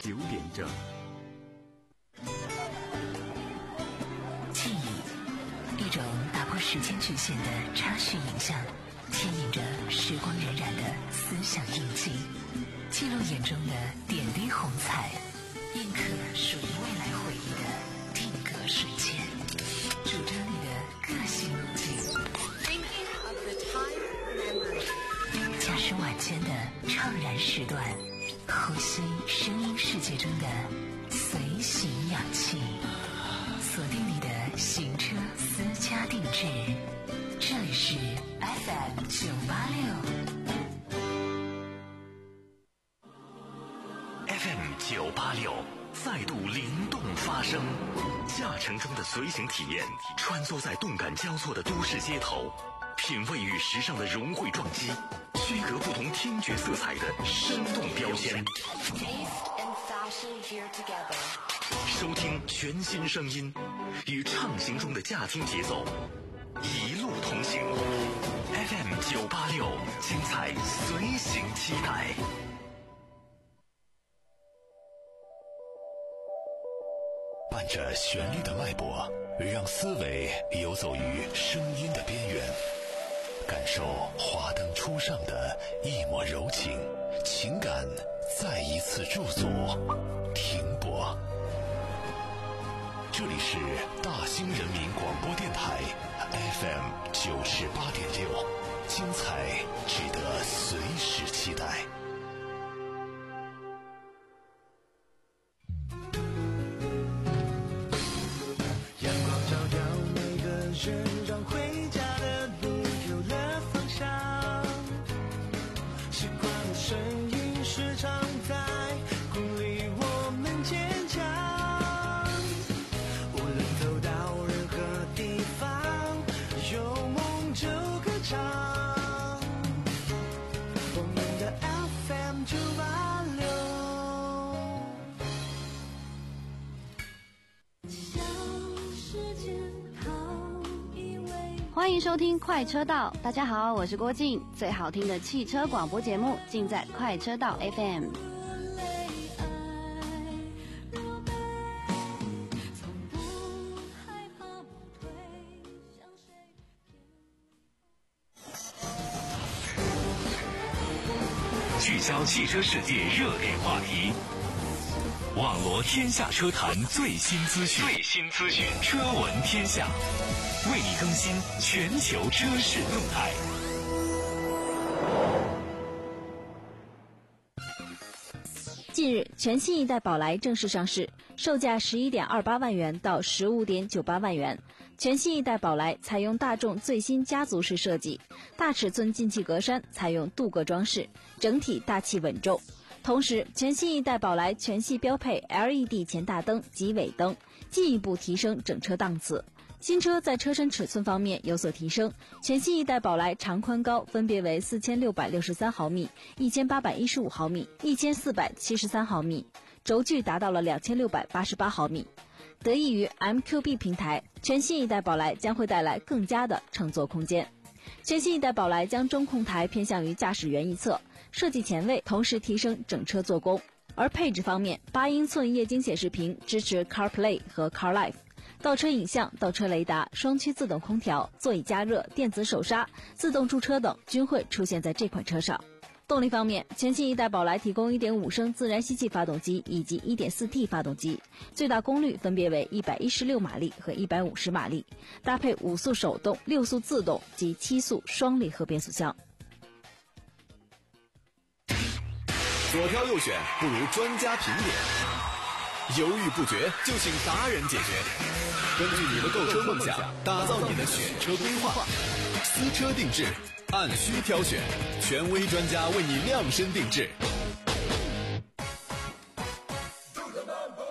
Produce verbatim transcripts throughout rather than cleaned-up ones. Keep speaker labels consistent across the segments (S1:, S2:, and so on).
S1: 九点整。
S2: 记忆，一种打破时间局限的插叙影像，牵引着时光荏苒的思想印记，记录眼中的点滴红彩，印刻属于未来回忆的定格瞬间，主张你的个性路径。驾驶晚间的怅然时段，呼吸声音世界中的随行氧气，锁定你的行车私家定制，这里是 F M 九八六
S3: F M 九八六再度灵动发声，驾乘中的随行体验，穿梭在动感交错的都市街头，品味与时尚的融汇撞击，区隔不同听觉色彩的生动标签，收听全新声音，与畅行中的驾听节奏一路同行。 F M 九八六精彩随行期待。伴着旋律的脉搏，让思维游走于声音的边缘，感受华灯初上的一抹柔情，情感再一次驻足停泊。这里是大兴人民广播电台 F M 九十八点六，精彩值得随时期待。
S4: 阳光照耀每个人，让回家的路有了方向。习惯的声音时常在鼓励我们坚强。无论走到任何地方，有梦就歌唱。我们的 F M 九八六。
S5: 欢迎收听快车道，大家好，我是郭靖，最好听的汽车广播节目尽在快车道 F M。
S3: 聚焦汽车世界热点话题，网罗天下车坛最新资讯，最新资讯，车闻天下，为你更新全球车市动态。
S6: 近日，全新一代宝来正式上市，售价 十一点二八万元到 十五点九八万元。全新一代宝来采用大众最新家族式设计，大尺寸进气格栅采用镀铬装饰，整体大气稳重。同时，全新一代宝来全系标配 L E D 前大灯及尾灯，进一步提升整车档次。新车在车身尺寸方面有所提升，全新一代宝来长宽高分别为四千六百六十三毫米、一千八百一十五毫米、一千四百七十三毫米，轴距达到了两千六百八十八毫米。得益于 M Q B 平台，全新一代宝来将会带来更加的乘坐空间。全新一代宝来将中控台偏向于驾驶员一侧，设计前卫，同时提升整车做工。而配置方面，八英寸液晶显示屏支持 CarPlay 和 CarLife， 倒车影像、倒车雷达、双区自动空调、座椅加热、电子手刹、自动驻车等均会出现在这款车上。动力方面，全新一代宝来提供 一点五升自然吸气发动机以及 一点四 T 发动机，最大功率分别为一百一十六马力和一百五十马力，搭配五速手动、六速自动及七速双离合变速箱。
S7: 左挑右选不如专家评点，犹豫不决就请达人解决。根据你的购车梦想，打造你的选车规划，私车定制，按需挑选，权威专家为你量身定制。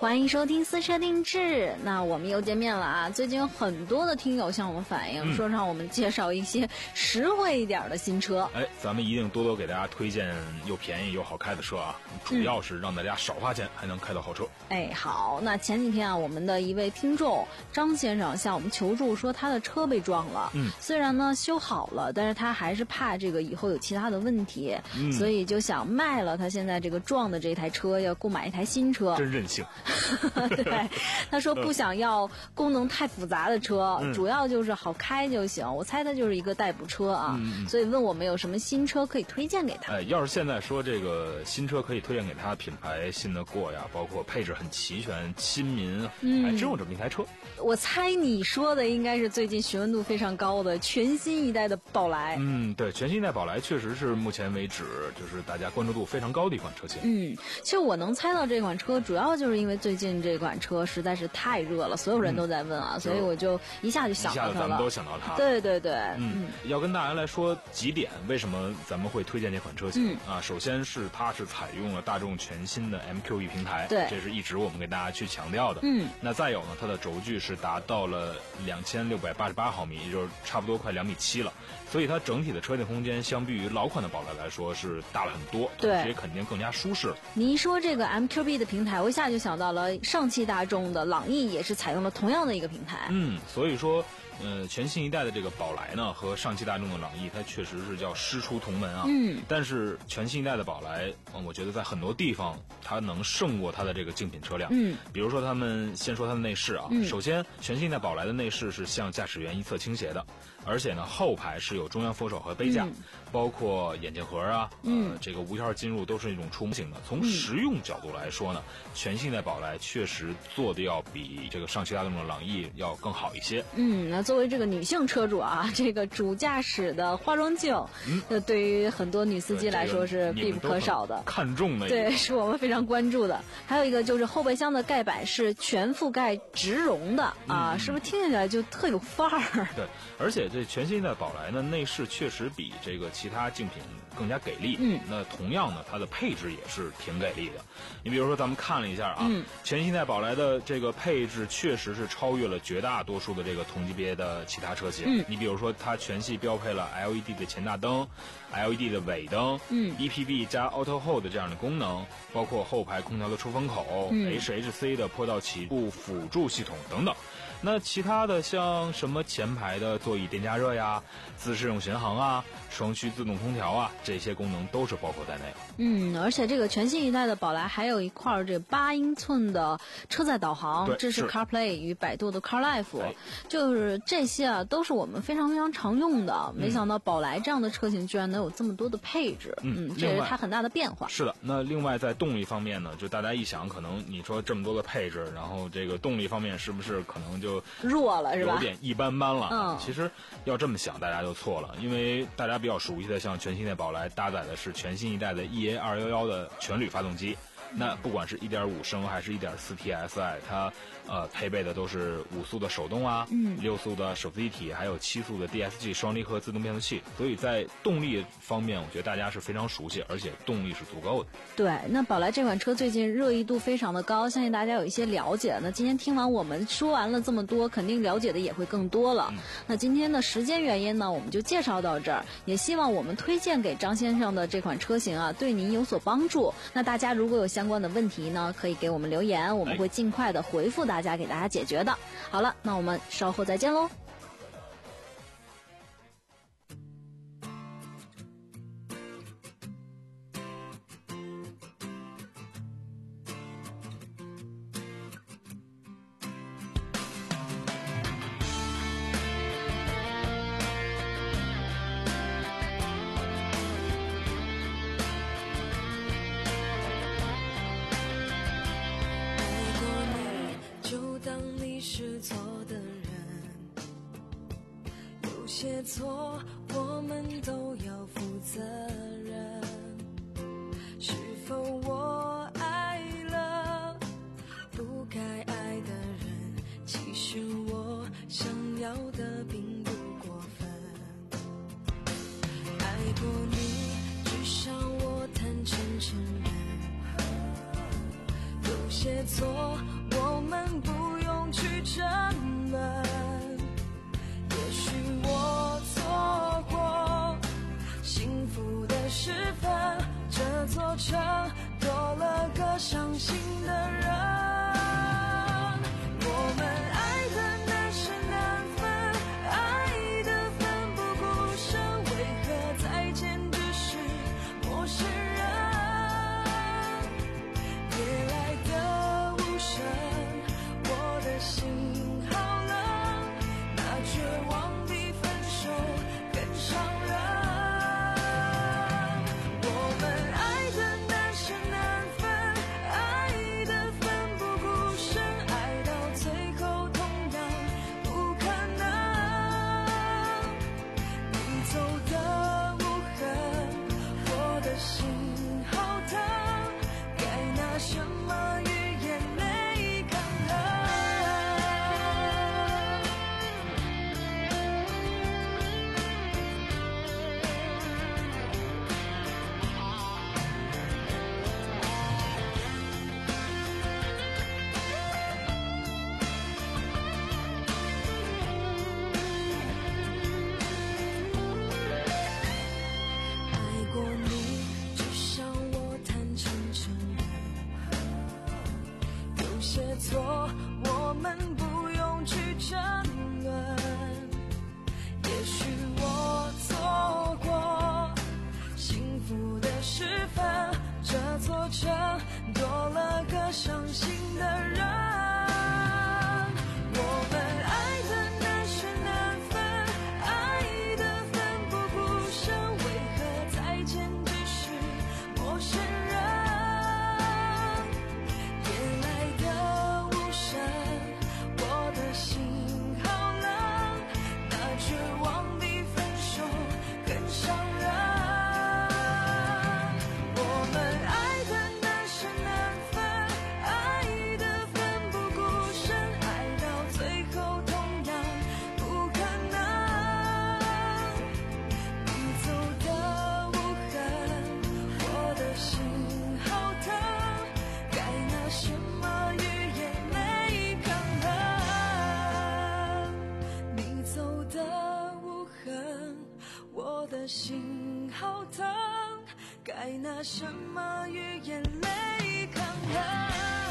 S6: 欢迎收听私车定制。那我们又见面了啊！最近有很多的听友向我们反映，嗯、说让我们介绍一些实惠一点的新车。
S1: 哎，咱们一定多多给大家推荐又便宜又好开的车啊！主要是让大家少花钱，还能开到好车。
S6: 哎，好，那前几天啊，我们的一位听众张先生向我们求助说，他的车被撞了。嗯，虽然呢修好了，但是他还是怕这个以后有其他的问题，嗯、所以就想卖了他现在这个撞的这台车，要购买一台新车。
S1: 真任性。
S6: 对，他说不想要功能太复杂的车，嗯、主要就是好开就行。我猜他就是一个代步车啊，嗯、所以问我们有什么新车可以推荐给他。
S1: 哎，要是现在说这个新车可以推荐给他，品牌新的过呀，包括配置很齐全，亲民，嗯、还真有这么一台车。
S6: 我猜你说的应该是最近询问度非常高的全新一代的宝来。
S1: 嗯，对，全新一代宝来确实是目前为止就是大家关注度非常高的一款车型。
S6: 嗯，其实我能猜到这款车，主要就是因为最近这款车实在是太热了，所有人都在问啊，嗯、所以我就一下就想到它了。
S1: 一下子咱们都想到它。
S6: 对对对，
S1: 嗯，嗯要跟大家来说几点，为什么咱们会推荐这款车型、嗯、啊？首先是它是采用了大众全新的 M Q B 平台，
S6: 对，
S1: 这是一直我们给大家去强调的。
S6: 嗯，
S1: 那再有呢，它的轴距是达到了两千六百八十八毫米，也就是差不多快两米七了，所以它整体的车内空间相比于老款的宝来来说是大了很多，
S6: 对，
S1: 同时也肯定更加舒适了。
S6: 你一说这个 M Q B 的平台，我一下就想到了上汽大众的朗逸也是采用了同样的一个平台。
S1: 嗯，所以说呃，全新一代的这个宝来呢，和上汽大众的朗逸，它确实是叫师出同门啊。
S6: 嗯。
S1: 但是全新一代的宝来，嗯，我觉得在很多地方它能胜过它的这个竞品车辆。
S6: 嗯。
S1: 比如说，他们先说它的内饰啊。
S6: 嗯。
S1: 首先，全新一代宝来的内饰是向驾驶员一侧倾斜的，而且呢，后排是有中央扶手和杯架，嗯、包括眼镜盒啊，
S6: 嗯、
S1: 呃，这个无钥匙进入都是一种触摸型的。从实用角度来说呢，嗯、全新一代宝来确实做的要比这个上汽大众的朗逸要更好一些。
S6: 嗯，那作为这个女性车主啊，这个主驾驶的化妆镜，嗯，那对于很多女司机来说是必不可少的，
S1: 看重的，
S6: 对，是我们非常关注的。还有一个就是后备箱的盖板是全覆盖植绒的啊，
S1: 嗯、
S6: 是不是听起来就特有范儿？
S1: 对，而且这全新一代宝来呢，内饰确实比这个其他竞品更加给力。
S6: 嗯，
S1: 那同样呢，它的配置也是挺给力的。你比如说，咱们看了一下啊，
S6: 嗯、
S1: 全新一代宝来的这个配置确实是超越了绝大多数的这个同级别的其他车型。
S6: 嗯，
S1: 你比如说，它全系标配了 L E D 的前大灯、L E D 的尾灯、
S6: 嗯
S1: E P B 加 Auto Hold 这样的功能，包括后排空调的出风口、
S6: 嗯、
S1: H H C 的坡道起步辅助系统等等。那其他的像什么前排的座椅电加热呀、自适应巡航啊、双区自动空调啊，这些功能都是包括在内。
S6: 嗯，而且这个全新一代的宝来还有一块这八英寸的车载导航，支持 CarPlay 与百度的 CarLife，、哎、就是这些啊都是我们非常非常常用的。嗯、没想到宝来这样的车型居然能有这么多的配置，
S1: 嗯，
S6: 嗯这也是它很大的变化。
S1: 是的，那另外在动力方面呢，就大家一想，可能你说这么多的配置，然后这个动力方面是不是可能就
S6: 弱了是吧？
S1: 有点一般般了。
S6: 嗯，
S1: 其实要这么想，大家就错了，因为大家比较熟悉的像全新的宝来搭载的是全新一代的 E A 二一一的全铝发动机。那不管是 一点五 升还是 一点四 T S I， 它呃配备的都是五速的手动啊，
S6: 嗯，
S1: 六速的手自一体，还有七速的 D S G 双离合自动变速器。所以在动力方面，我觉得大家是非常熟悉，而且动力是足够的。
S6: 对，那宝来这款车最近热议度非常的高，相信大家有一些了解。那今天听完我们说完了这么多，肯定了解的也会更多了。嗯、那今天的时间原因呢，我们就介绍到这儿。也希望我们推荐给张先生的这款车型啊，对您有所帮助。那大家如果有相关的问题呢，可以给我们留言，我们会尽快的回复大家，给大家解决的。好了，那我们稍后再见喽。
S8: 是错的人，有些错我们都要负责任。是否我爱了不该爱的人？其实我想要的并不过分。爱过你，至少我坦诚承认，有些错们不用去争论。也许我错过幸福的时分，这座城多了个伤心的人。我们爱的难舍难分，爱的奋不顾身，为何再见只是陌生人？夜来的无声，我的心好冷，那绝望比分手更伤人。我们爱的难舍难分，爱的奋不顾身，爱到最后同样不可能。你走的无痕，我的心好疼，该拿什么与眼泪抗衡？爱过你，就像我坦诚承认，有些错我们不用去争论。也许我错过幸福的时分，这座城多了个伤心的人。我们爱的难舍难分，爱的奋不顾身，为何再见只是陌生人？夜来的无声，我的心好冷，那绝望比分手更伤人。我们爱的难舍难分，爱的奋不顾身，爱到最后同样不可能。你走的无痕，我的心好疼，该拿什么与眼泪抗衡？你走的无痕，我的心好疼，该拿什么与眼泪抗衡？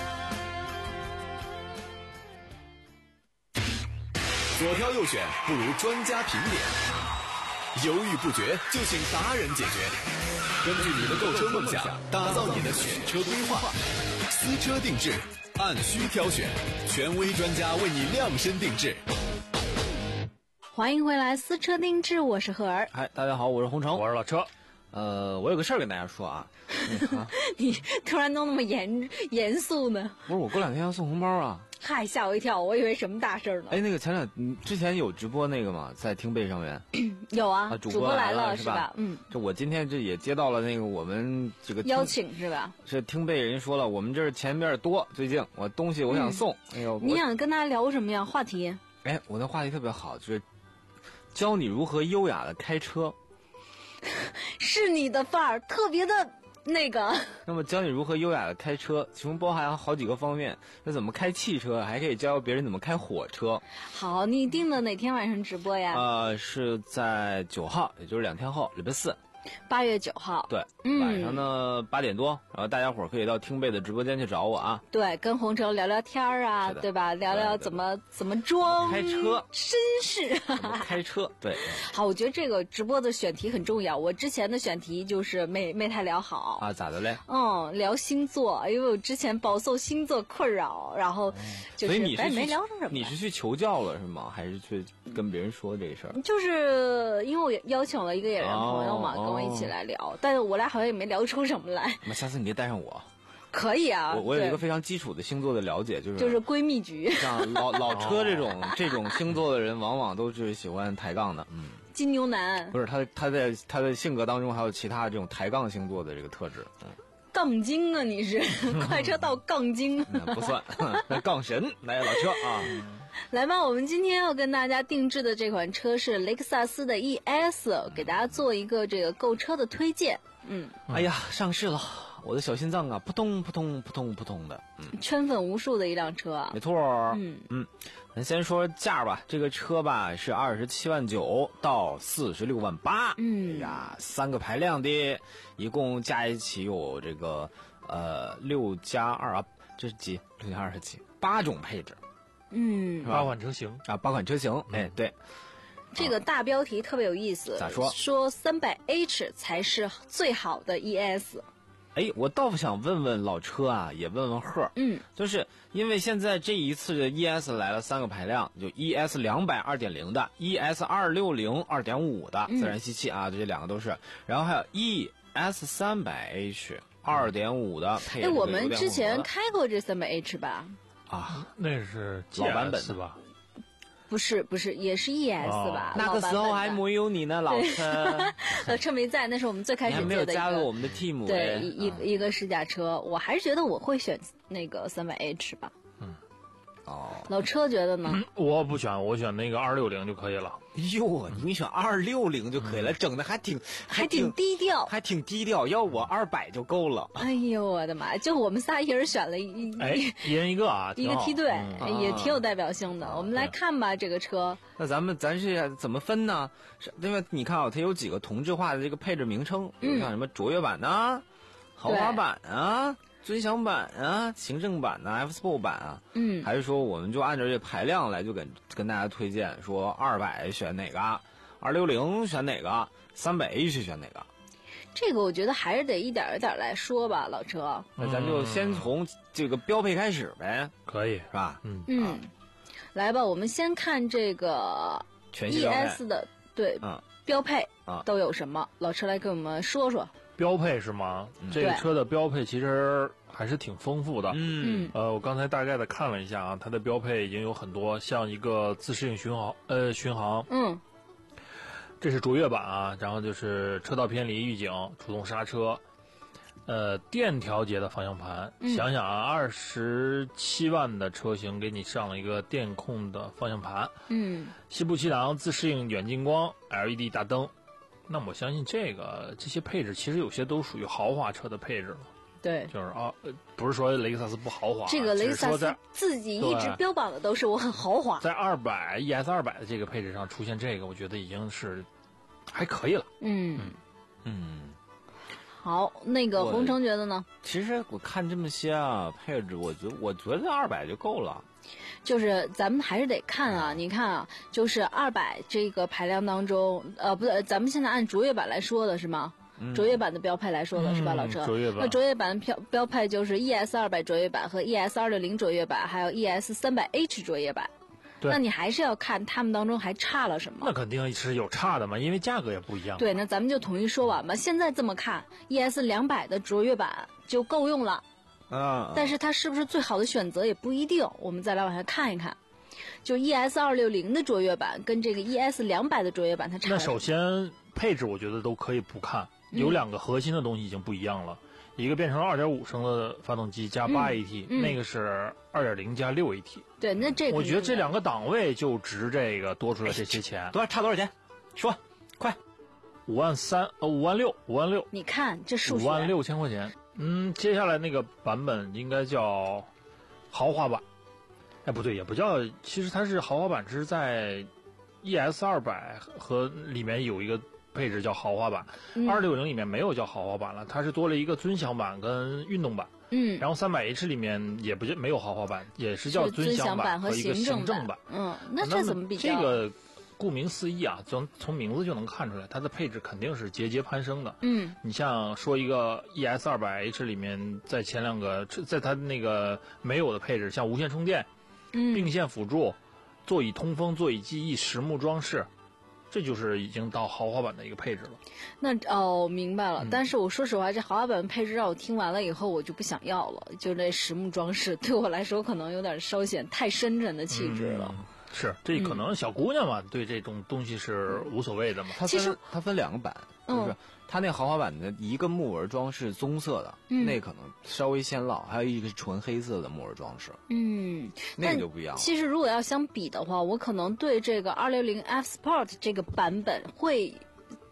S7: 左挑右选不如专家评点，犹豫不决就请达人解决。根据你的购车梦想，打造你的选车规划，私车定制，按需挑选，权威专家为你量身定制。
S6: 欢迎回来，私车定制，我是赫儿。
S9: 嗨，大家好，我是洪城，
S1: 我是老车。
S9: 呃，我有个事儿跟大家说啊。啊
S6: 你突然弄那么严严肃呢？
S9: 不是，我过两天要送红包啊。
S6: 嗨，吓我一跳，我以为什么大事儿呢？
S9: 哎，那个前两嗯之前有直播那个嘛，在听贝上面
S6: 有啊，
S9: 啊主
S6: 主播来
S9: 了
S6: 是吧？嗯，
S9: 这我今天这也接到了那个我们这个
S6: 邀请是吧？
S9: 是听贝人说了，我们这儿钱边多，最近我东西我想送，
S6: 嗯、
S9: 哎呦，
S6: 你想跟大家聊什么呀？话题？
S9: 哎，我的话题特别好，就是教你如何优雅的开车。
S6: 是你的范儿，特别的那个。
S9: 那么教你如何优雅的开车，其中包含好几个方面。那怎么开汽车，还可以教别人怎么开火车。
S6: 好，你定的哪天晚上直播呀？
S9: 呃，是在九号，也就是两天后，礼拜四。
S6: 八月九号，
S9: 对，
S6: 嗯、
S9: 晚上呢八点多，然后大家伙儿可以到听贝的直播间去找我啊。
S6: 对，跟洪城聊聊天啊，对吧？聊聊怎么怎么装
S9: 开车
S6: 绅士，
S9: 开车对。
S6: 好，我觉得这个直播的选题很重要。我之前的选题就是没没太聊好
S9: 啊，咋的嘞？
S6: 嗯，聊星座，因为我之前饱受星座困扰，然后就是，
S9: 所以你是
S6: 没聊成什么。
S9: 你是去求教了是吗？还是去跟别人说这个事儿？
S6: 就是因为我邀请了一个演员朋友嘛。
S9: 哦
S6: 跟我一起来聊，哦、但是我俩好像也没聊出什么来。
S9: 那下次你可以带上我。
S6: 可以啊，
S9: 我我有一个非常基础的星座的了解，就是
S6: 就是闺蜜局。
S9: 像老老车这种这种星座的人，往往都是喜欢抬杠的。嗯，
S6: 金牛男
S9: 不是他他在他的性格当中还有其他这种抬杠星座的这个特质。嗯，
S6: 杠精啊，你是快车道杠精？
S9: 不算，杠神来老车啊。
S6: 来吧，我们今天要跟大家定制的这款车是雷克萨斯的 E S， 给大家做一个这个购车的推荐。嗯，
S9: 哎呀，上市了， 我的小心脏啊，扑通扑通扑通扑通的。嗯，
S6: 圈粉无数的一辆车啊。
S9: 没错。嗯嗯，咱先说价吧，这个车吧是二十七万九到四十六万八。
S6: 嗯
S9: 哎呀，三个排量的，一共加一起有这个呃六加二啊，这是几？六加二是几？八种配置。
S6: 嗯，
S10: 八款车型
S9: 啊，八款车型。
S10: 嗯、
S9: 哎，对。
S6: 这个大标题特别有意思，
S9: 咋说？
S6: 说 三百 H 才是最好的 E S。
S9: 哎，我倒想问问老车啊，也问问贺，
S6: 嗯，
S9: 就是因为现在这一次的 E S 来了三个排量，就 E S 两百 二点零的 ，E S 二六零 二点五的自然吸气啊，这两个都是，然后还有 E S 三百 H 二点五的配。
S6: 哎，我们之前开过这 三百 H 吧？
S10: 啊，那是
S9: 老版本
S10: 是吧？
S6: 不是不是，也是 E S 吧？
S9: 哦、那个时候还没有你呢，老车。
S6: 老车没在，那是我们最开始
S9: 还没有加入我们的 team。
S6: 对，一一一个试驾车，我还是觉得我会选那个 三百 H 吧。
S10: 嗯，
S9: 哦，
S6: 老车觉得呢？
S10: 嗯、我不选，我选那个二六零就可以了。
S9: 哟，你选二六零就可以了，嗯、整的还挺
S6: 还挺低调，
S9: 还挺低调。要我二百就够了。
S6: 哎呦我的妈！就我们仨一人选了一，
S10: 哎，一人一个啊，
S6: 一个梯队，
S10: 嗯、
S6: 也挺有代表性的。
S9: 啊、
S6: 我们来看吧，这个车。
S9: 那咱们咱是怎么分呢？是因为你看啊，它有几个同质化的这个配置名称，比如像什么卓越版呐、豪华版啊。尊享版啊，行政版啊 ，F Sport 版啊，
S6: 嗯，
S9: 还是说我们就按照这排量来，就跟跟大家推荐说二百选哪个，二六零选哪个，三百 H 选哪个？
S6: 这个我觉得还是得一点一点来说吧，老车。
S9: 那咱就先从这个标配开始呗，
S10: 可以
S9: 是吧？
S10: 嗯
S6: 嗯、啊，来吧，我们先看这个 E S 的对、
S9: 嗯、
S6: 标配
S9: 啊
S6: 都有什么？老车来给我们说说。
S10: 标配是吗？嗯、这个车的标配其实还是挺丰富的。
S9: 嗯，
S10: 呃，我刚才大概的看了一下啊，它的标配已经有很多，像一个自适应巡航，呃，巡航，
S6: 嗯，
S10: 这是卓越版啊，然后就是车道偏离预警、主动刹车，呃，电调节的方向盘。
S6: 嗯、
S10: 想想啊，二十七万的车型给你上了一个电控的方向盘。
S6: 嗯，
S10: 西部气囊、自适应远近光、L E D 大灯。那我相信这个这些配置其实有些都属于豪华车的配置了。
S6: 对，
S10: 就是啊，不是说雷克萨斯不豪华，
S6: 这个雷克萨斯自己一直标榜的都是我很豪华。
S10: 在二百 E S 二百的这个配置上出现这个，我觉得已经是还可以了。
S6: 嗯
S9: 嗯嗯。
S6: 好，那个洪城觉得呢？
S9: 其实我看这么些啊配置，我觉我觉得二百就够了。
S6: 就是咱们还是得看啊，你看啊，就是二百这个排量当中，呃，不对，咱们现在按卓越版来说的是吗？
S9: 嗯、
S6: 卓越版的标配来说的、嗯、是吧，老车？
S10: 卓越版。
S6: 那卓越版的标标配就是 E S 二百卓越版和 E S 二六零卓越版，还有 E S 三百 H 卓越版。那你还是要看他们当中还差了什么。
S10: 那肯定是有差的嘛，因为价格也不一样。
S6: 对，那咱们就统一说完吧。现在这么看 ，E S 两百的卓越版就够用了。
S9: 啊。
S6: 但是它是不是最好的选择也不一定，我们再来往下看一看。就 E S 二六零的卓越版跟这个 E S 两百的卓越版，它差。
S10: 那首先配置我觉得都可以不看，有两个核心的东西已经不一样了，嗯、一个变成了 二点五 升的发动机加 八 A T，、
S6: 嗯嗯、
S10: 那个是 二点零 加 六 A T。
S6: 对，那这个
S10: 我觉得这两个档位就值这个多出来这些钱。
S9: 多少差多少钱？说，快。
S10: 五万三，呃，五万六，五万六。
S6: 你看这数学。
S10: 五万六千块钱。嗯，接下来那个版本应该叫豪华版。哎，不对，也不叫，其实它是豪华版，是在 E S 二百和里面有一个配置叫豪华版，二六零里面没有叫豪华版了，它是多了一个尊享版跟运动版。
S6: 嗯，
S10: 然后三百 H 里面也不没有豪华版，也是叫尊享版和一个行政版。
S6: 嗯，那这怎么比较？
S10: 这个顾名思义啊，从从名字就能看出来，它的配置肯定是节节攀升的。
S6: 嗯，
S10: 你像说一个 E S 二百 H 里面，在前两个，在它那个没有的配置，像无线充电。
S6: 嗯，
S10: 并线辅助、座椅通风、座椅记忆、实木装饰，这就是已经到豪华版的一个配置了。
S6: 那哦，明白了。嗯、但是我说实话，这豪华版配置让我听完了以后，我就不想要了。就这实木装饰对我来说，可能有点稍显太深沉的气质了。
S10: 嗯、是，这可能小姑娘嘛，嗯、对这种东西是无所谓的嘛。
S9: 它分它分两个版，就是。嗯它那豪华版的一个木纹装饰棕色的，
S6: 嗯、
S9: 那可能稍微显老，还有一个是纯黑色的木纹装饰，
S6: 嗯，
S9: 那个就不一样了。
S6: 其实如果要相比的话，我可能对这个二六零 F Sport 这个版本会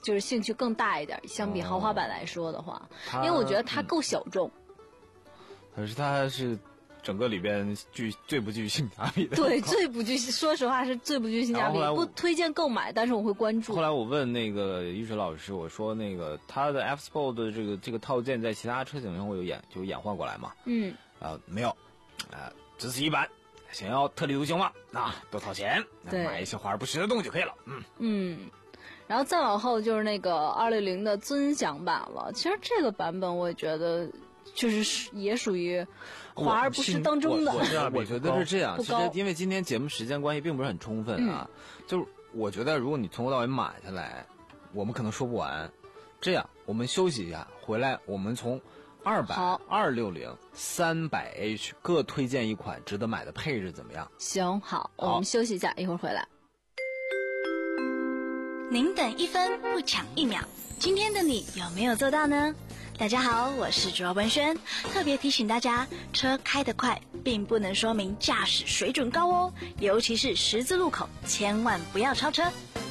S6: 就是兴趣更大一点，相比豪华版来说的话，
S9: 它
S6: 因为我觉得它够小众。
S9: 可是它是整个里边具最不具性价比的。
S6: 对，最不具，说实话是最不具性价比，
S9: 然后后来我
S6: 不推荐购买，但是我会关注。
S9: 后来我问那个一水老师，我说那个它的 F Sport 的这个这个套件在其他车型上会有演就演化过来吗？
S6: 嗯，
S9: 啊、没有，啊、只此一版。想要特立独行嘛，那多掏钱，
S6: 对，
S9: 买一些华而不实的东西就可以了。嗯
S6: 嗯。然后再往后就是那个二六零的尊享版了。其实这个版本我也觉得，就是也属于华而不实当中的。
S9: 我, 我, 我觉得是这样，
S6: 其
S9: 实因为今天节目时间关系并不是很充分啊。嗯、就是我觉得如果你从头到尾买下来，我们可能说不完。这样，我们休息一下，回来我们从二百、二六零、三百 H 各推荐一款值得买的配置，怎么样？
S6: 行，好，我们休息一下，一会儿回来。
S11: 您等一分不抢一秒，今天的你有没有做到呢？大家好，我是卓文萱，特别提醒大家，车开得快并不能说明驾驶水准高哦，尤其是十字路口，千万不要超车。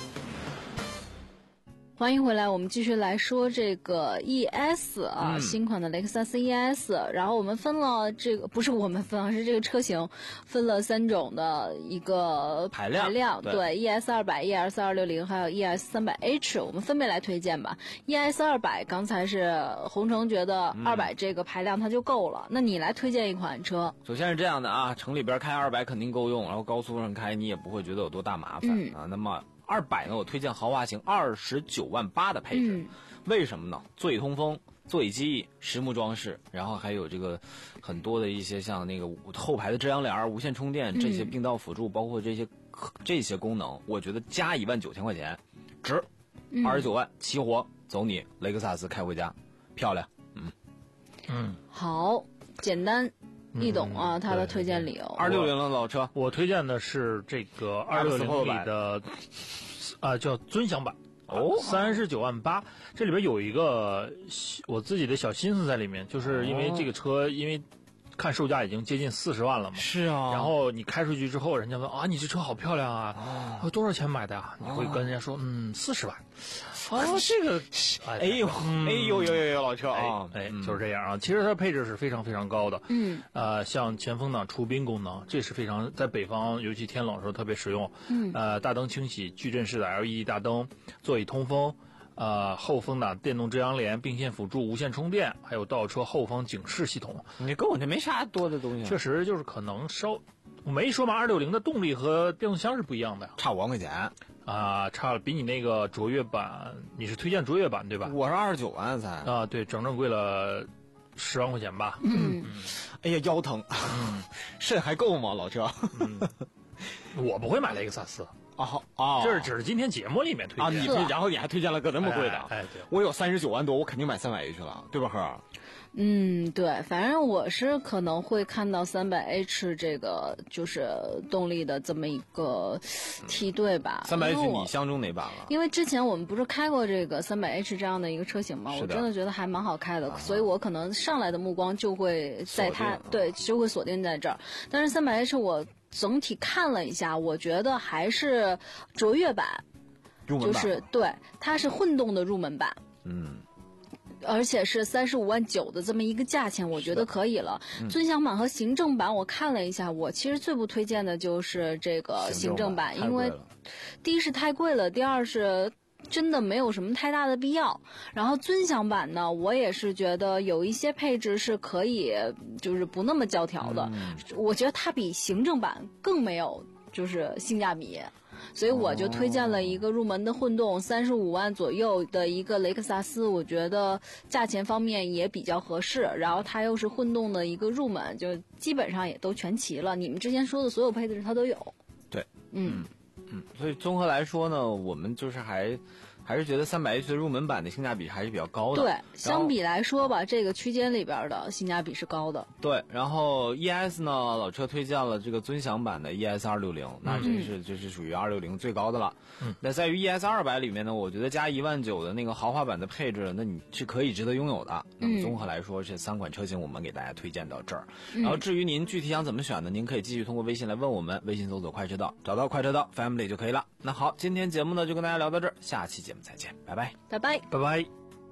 S6: 欢迎回来，我们继续来说这个 E S 啊、嗯，新款的雷克萨斯 E S。然后我们分了这个，不是我们分，是这个车型分了三种的一个
S9: 排量。
S6: 排量对, 对 ，E S 二百、E S 二六零还有 E S 三百 H， 我们分别来推荐吧。E S 二百，刚才是洪城觉得二百这个排量它就够了、嗯，那你来推荐一款车。
S9: 首先是这样的啊，城里边开二百肯定够用，然后高速上开你也不会觉得有多大麻烦、嗯、啊。那么二百呢，我推荐豪华型二十九万八的配置、嗯，为什么呢？座椅通风、座椅记忆、实木装饰，然后还有这个很多的一些像那个后排的遮阳帘、无线充电这些并道辅助，嗯、包括这些这些功能，我觉得加一万九千块钱值，二十九万齐活，走你雷克萨斯开回家，漂亮，嗯
S10: 嗯，
S6: 好，简单。易懂啊、嗯，他的推荐理由。
S9: 二六零的老车，
S10: 我推荐的是这个二六零里的，啊、呃，叫尊享版哦，三十九万八。这里边有一个我自己的小心思在里面，就是因为这个车，因为看售价已经接近四十万了嘛。
S9: 是啊。
S10: 然后你开出去之后，人家问啊，你这车好漂亮啊，哦、多少钱买的呀、啊？你会跟人家说，嗯，四十万。哦，这个，
S9: 哎呦，嗯、哎呦呦呦呦，老车啊，
S10: 哎，哎就是这样啊。其实它的配置是非常非常高的，
S6: 嗯，
S10: 呃，像前风挡除冰功能，这是非常在北方，尤其天冷的时候特别实用。
S6: 嗯，
S10: 呃，大灯清洗，矩阵式的 L E D 大灯，座椅通风，呃，后风挡电动遮阳帘，并线辅助，无线充电，还有倒车后方警示系统。
S9: 你跟我这没啥多的东西、啊。
S10: 确实就是可能稍，我没说嘛，二六零的动力和变速箱是不一样的呀，
S9: 差五万块钱。
S10: 啊，差了比你那个卓越版，你是推荐卓越版对吧？
S9: 我是二十九万才
S10: 啊，对，整整贵了十万块钱吧。
S6: 嗯，
S9: 嗯哎呀，腰疼，嗯，肾还够吗，老车？
S10: 嗯，我不会买雷克萨斯。
S9: 哦哦，
S10: 这是只是今天节目里面推荐
S9: 啊，你推，然后你还推荐了个那么贵的，
S10: 哎，哎对，
S9: 我有三十九万多，我肯定买三百 H 了，对吧，呵？
S6: 嗯，对，反正我是可能会看到三百 H 这个就是动力的这么一个梯队吧。
S9: 三百 H 你相中哪版了？
S6: 因为之前我们不是开过这个三百 H 这样的一个车型嘛，我真的觉得还蛮好开的，啊、所以我可能上来的目光就会在它，对，就会锁定在这儿。但是三百 H 我总体看了一下，我觉得还是卓越版，
S9: 入门版
S6: 就是对，它是混动的入门版。
S9: 嗯。
S6: 而且是三十五万九的这么一个价钱，我觉得可以了。嗯、尊享版和行政版我看了一下，我其实最不推荐的就是这个行政版，因为第一是太贵了，第二是真的没有什么太大的必要。然后尊享版呢，我也是觉得有一些配置是可以，就是不那么教条的。嗯、我觉得它比行政版更没有就是性价比。所以我就推荐了一个入门的混动，三十五万左右的一个雷克萨斯，我觉得价钱方面也比较合适，然后它又是混动的一个入门，就基本上也都全齐了。你们之前说的所有配置它都有。
S9: 对，
S6: 嗯
S9: 嗯，所以综合来说呢，我们就是还。还是觉得三百 H 的入门版的性价比还是比较高的。
S6: 对，相比来说吧，这个区间里边的性价比是高的。
S9: 对，然后 E S 呢，老车推荐了这个尊享版的 E S 二六零，那这是、嗯、这是属于二六零最高的了。
S10: 嗯，
S9: 那在于 E S 二百里面呢，我觉得加一万九的那个豪华版的配置，那你是可以值得拥有的。那么综合来说，这三款车型我们给大家推荐到这儿。
S6: 嗯、
S9: 然后至于您具体想怎么选呢，您可以继续通过微信来问我们，微信搜索快车道，找到快车道 Family 就可以了。那好，今天节目呢就跟大家聊到这儿，下期节目们再见，拜拜，
S6: 拜拜，
S10: 拜拜。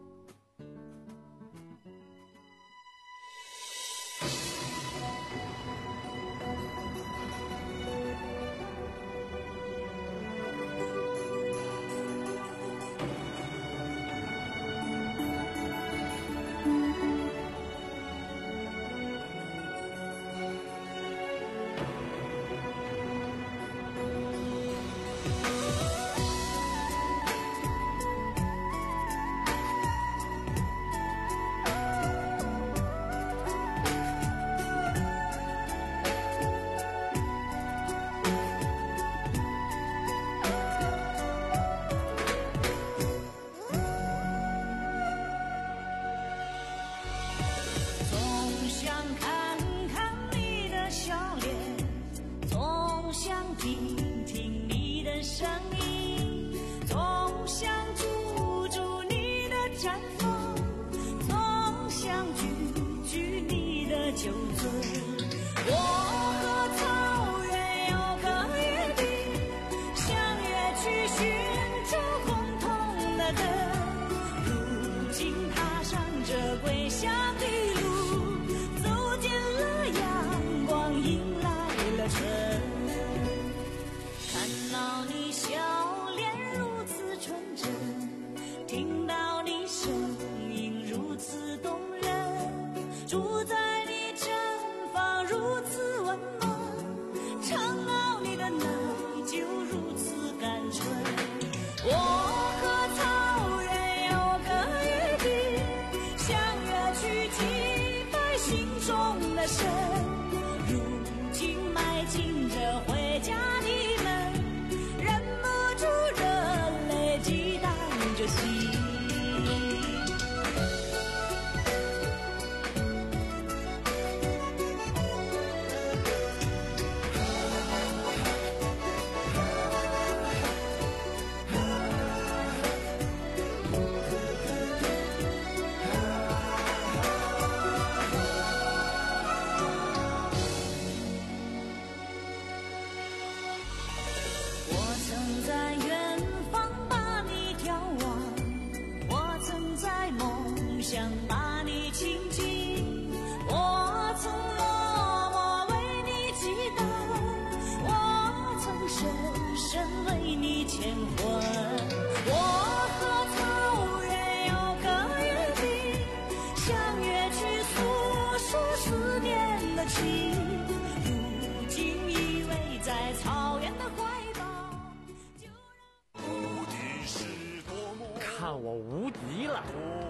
S12: 看我无敌了！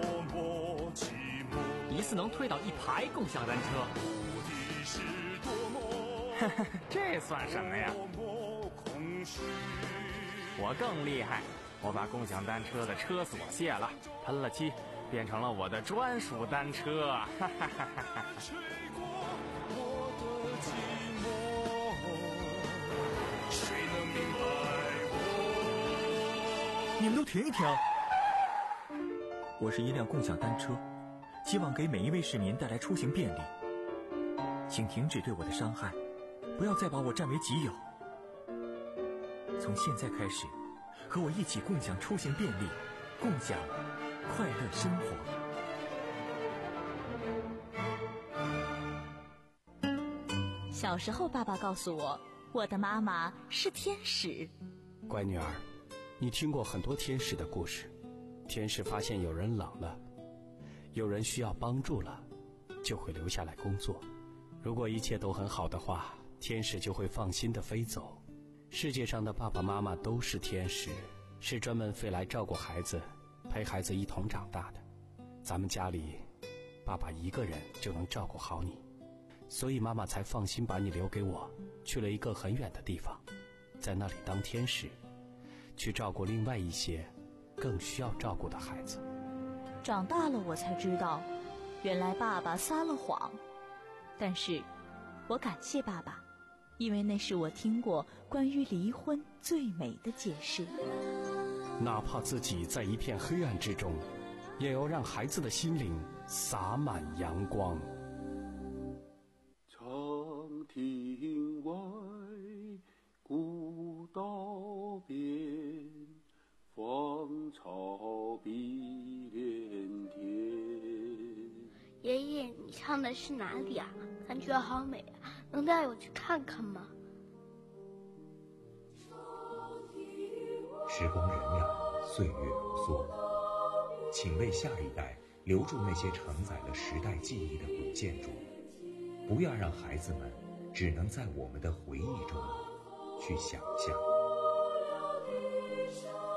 S12: 一次能推倒一排共享单车，这算什么呀？我更厉害，我把共享单车的车锁卸了，喷了漆，变成了我的专属单车。哈哈哈哈！
S13: 你们都停一停！我是一辆共享单车，希望给每一位市民带来出行便利。请停止对我的伤害，不要再把我占为己有。从现在开始，和我一起共享出行便利，共享快乐生
S6: 活。小时候，爸爸告诉我，我的妈妈是天使。
S14: 乖女儿，你听过很多天使的故事。天使发现有人冷了，有人需要帮助了，就会留下来工作。如果一切都很好的话，天使就会放心地飞走。世界上的爸爸妈妈都是天使，是专门飞来照顾孩子，陪孩子一同长大的。咱们家里，爸爸一个人就能照顾好你，所以妈妈才放心把你留给我，去了一个很远的地方，在那里当天使，去照顾另外一些更需要照顾的孩子。
S6: 长大了我才知道，原来爸爸撒了谎。但是我感谢爸爸，因为那是我听过关于离婚最美的解释。
S14: 哪怕自己在一片黑暗之中，也要让孩子的心灵洒满阳光。
S15: 长亭外，古道边，芳草
S16: 唱的是哪里啊？感觉好美啊，能带我去看看吗？
S17: 时光荏苒，岁月如梭，请为下一代留住那些承载了时代记忆的古建筑，不要让孩子们只能在我们的回忆中去想象。